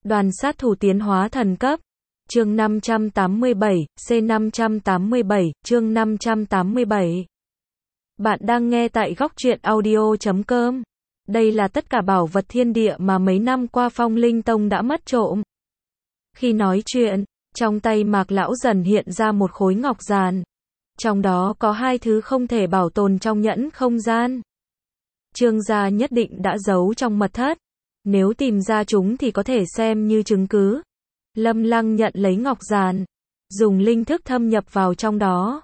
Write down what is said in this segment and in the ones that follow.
Đoàn sát thủ tiến hóa thần cấp. Chương 587, C587, chương 587. Bạn đang nghe tại góc truyện audio.com. Đây là tất cả bảo vật thiên địa mà mấy năm qua Phong Linh Tông đã mất trộm. Khi nói chuyện, trong tay Mạc lão dần hiện ra một khối ngọc giàn. Trong đó có hai thứ không thể bảo tồn trong nhẫn không gian. Trương gia nhất định đã giấu trong mật thất. Nếu tìm ra chúng thì có thể xem như chứng cứ. Lâm Lăng nhận lấy ngọc giàn, dùng linh thức thâm nhập vào trong đó.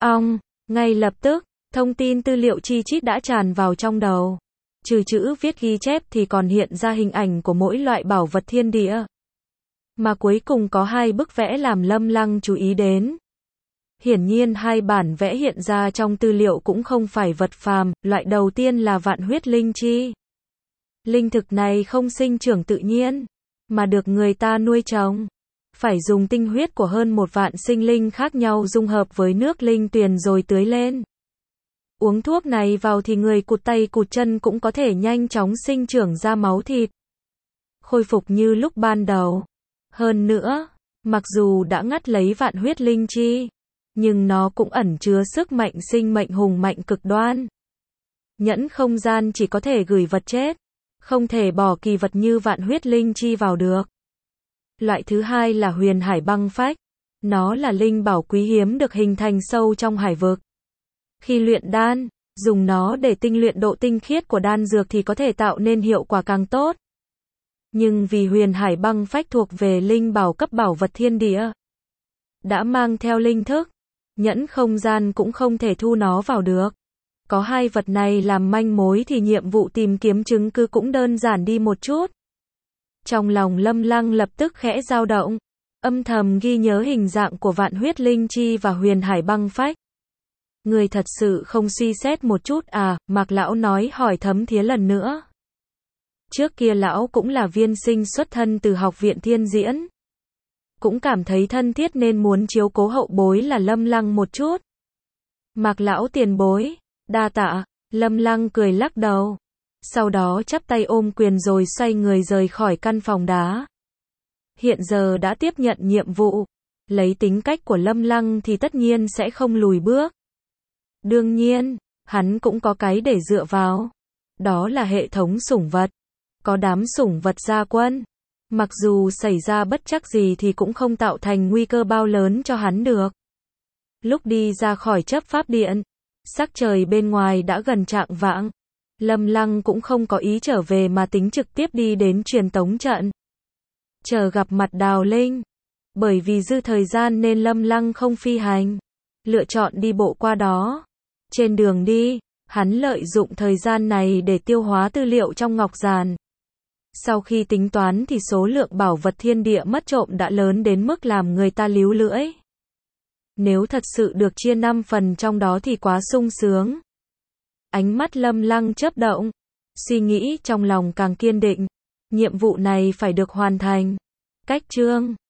Ngay lập tức, thông tin tư liệu chi chít đã tràn vào trong đầu. Trừ chữ viết ghi chép thì còn hiện ra hình ảnh của mỗi loại bảo vật thiên địa. Mà cuối cùng có hai bức vẽ làm Lâm Lăng chú ý đến. Hiển nhiên hai bản vẽ hiện ra trong tư liệu cũng không phải vật phàm, loại đầu tiên là vạn huyết linh chi. Linh thực này không sinh trưởng tự nhiên, mà được người ta nuôi trồng. Phải dùng tinh huyết của hơn 1 vạn sinh linh khác nhau dung hợp với nước linh tuyền rồi tưới lên. Uống thuốc này vào thì người cụt tay cụt chân cũng có thể nhanh chóng sinh trưởng ra máu thịt. Khôi phục như lúc ban đầu. Hơn nữa, mặc dù đã ngắt lấy vạn huyết linh chi, nhưng nó cũng ẩn chứa sức mạnh sinh mệnh hùng mạnh cực đoan. Nhẫn không gian chỉ có thể gửi vật chết, không thể bỏ kỳ vật như vạn huyết linh chi vào được. Loại thứ hai là huyền hải băng phách. Nó là linh bảo quý hiếm được hình thành sâu trong hải vực. Khi luyện đan, dùng nó để tinh luyện độ tinh khiết của đan dược thì có thể tạo nên hiệu quả càng tốt. Nhưng vì huyền hải băng phách thuộc về linh bảo cấp bảo vật thiên địa, đã mang theo linh thức, nhẫn không gian cũng không thể thu nó vào được. Có hai vật này làm manh mối thì nhiệm vụ tìm kiếm chứng cứ cũng đơn giản đi một chút. Trong lòng Lâm Lăng lập tức khẽ dao động, âm thầm ghi nhớ hình dạng của vạn huyết linh chi và huyền hải băng phách. Người thật sự không suy xét một chút à? Mạc lão nói hỏi thấm thía lần nữa. Trước kia lão cũng là viên sinh xuất thân từ học viện Thiên Diễn, cũng cảm thấy thân thiết nên muốn chiếu cố hậu bối là Lâm Lăng một chút. Mạc lão tiền bối, đa tạ. Lâm Lăng cười lắc đầu, sau đó chắp tay ôm quyền rồi xoay người rời khỏi căn phòng đá. Hiện giờ đã tiếp nhận nhiệm vụ, lấy tính cách của Lâm Lăng thì tất nhiên sẽ không lùi bước. Đương nhiên, hắn cũng có cái để dựa vào. Đó là hệ thống sủng vật. Có đám sủng vật gia quân, mặc dù xảy ra bất trắc gì thì cũng không tạo thành nguy cơ bao lớn cho hắn được. Lúc đi ra khỏi chấp pháp điện, sắc trời bên ngoài đã gần chạng vạng. Lâm Lăng cũng không có ý trở về mà tính trực tiếp đi đến truyền tống trận, chờ gặp mặt Đào Linh. Bởi vì dư thời gian nên Lâm Lăng không phi hành, lựa chọn đi bộ qua đó. Trên đường đi, hắn lợi dụng thời gian này để tiêu hóa tư liệu trong ngọc giàn. Sau khi tính toán thì số lượng bảo vật thiên địa mất trộm đã lớn đến mức làm người ta líu lưỡi. Nếu thật sự được chia 5 phần trong đó thì quá sung sướng. Ánh mắt Lâm Lăng chớp động, suy nghĩ trong lòng càng kiên định. Nhiệm vụ này phải được hoàn thành. Cách chương